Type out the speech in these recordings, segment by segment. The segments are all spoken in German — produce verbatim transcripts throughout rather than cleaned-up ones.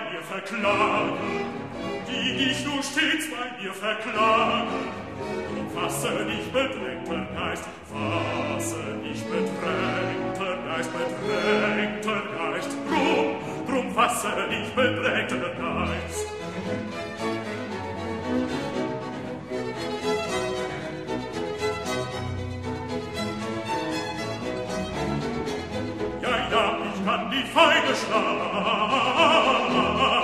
mir verklagen, die dich nur stets bei mir verklagen. Drum fasse dich, bedrängter Geist, fasse dich, bedrängter Geist, bedrängter Geist. Drum, drum fasse dich, bedrängter Geist. Ja, ja, ich kann die Feinde schlagen,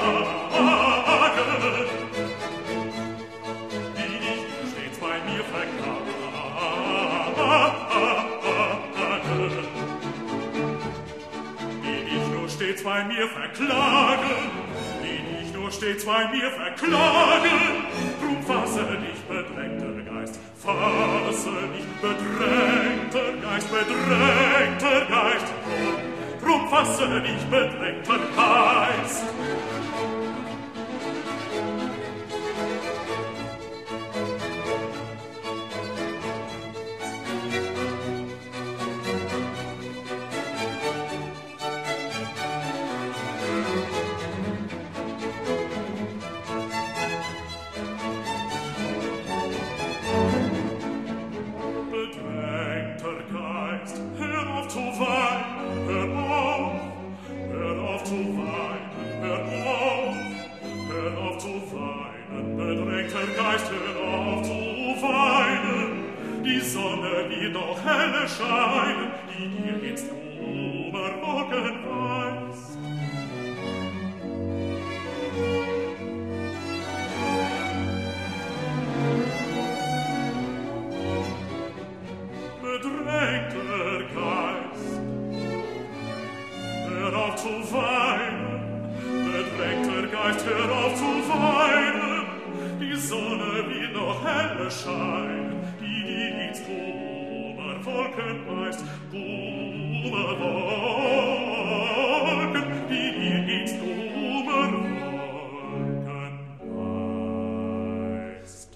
die dich stets bei mir verklagen, die dich nur stets bei mir verklagen, die dich nur stets bei mir verklagen. Drum fasse dich, bedrängter Geist, fasse dich, bedrängter Geist, bedrängter Geist. Drum fasse dich, bedrängter Geist. Bedrängter Geist, hör auf zu weinen, hör auf, hör auf zu weinen, hör auf, hör auf zu weinen, bedrängter Geist, hör auf zu weinen. Die Sonne wird doch helle scheinen, die dir jetzt über Wolken weist. Bedrängter Geist, hör auf zu weinen, bedrängter Geist, hör auf zu weinen. Die Sonne wird noch helle scheinen, die dir ins über Wolken weist, über Wolken, die dir ins über Wolken weist.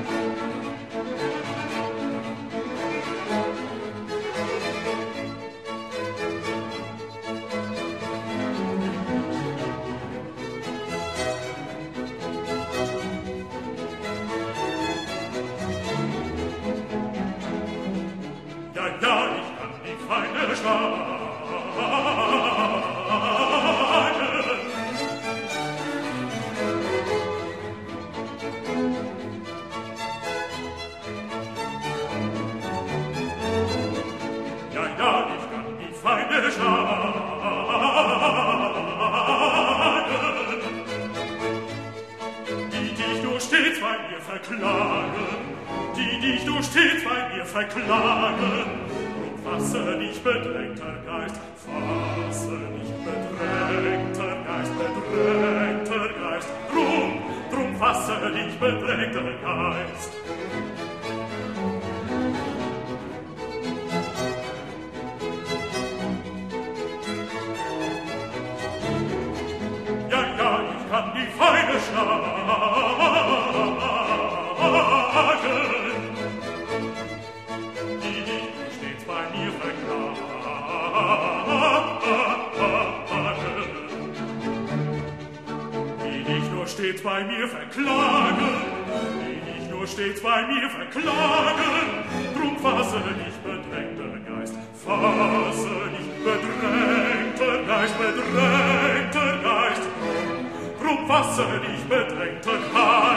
Ja, ja, ich kann die Feinde schlagen. Ja, ja, ich kann die Feinde schlagen, die dich nur stets bei mir verklagen, die dich nur stets bei mir verklagen. Drum fasse dich, bedrängter Geist, fasse dich, bedrängter Geist, bedrängter Geist. Drum, drum fasse dich, bedrängter Geist. Ja, ja, ich kann die Feinde schlagen, die dich nur stets bei mir verklagen, die dich nur stets bei mir verklagen, die dich nur stets bei mir verklagen. Drum fasse dich, bedrängter Geist, fasse dich, bedrängter Geist, bedrängter Geist. Drum fasse dich, bedrängter Geist.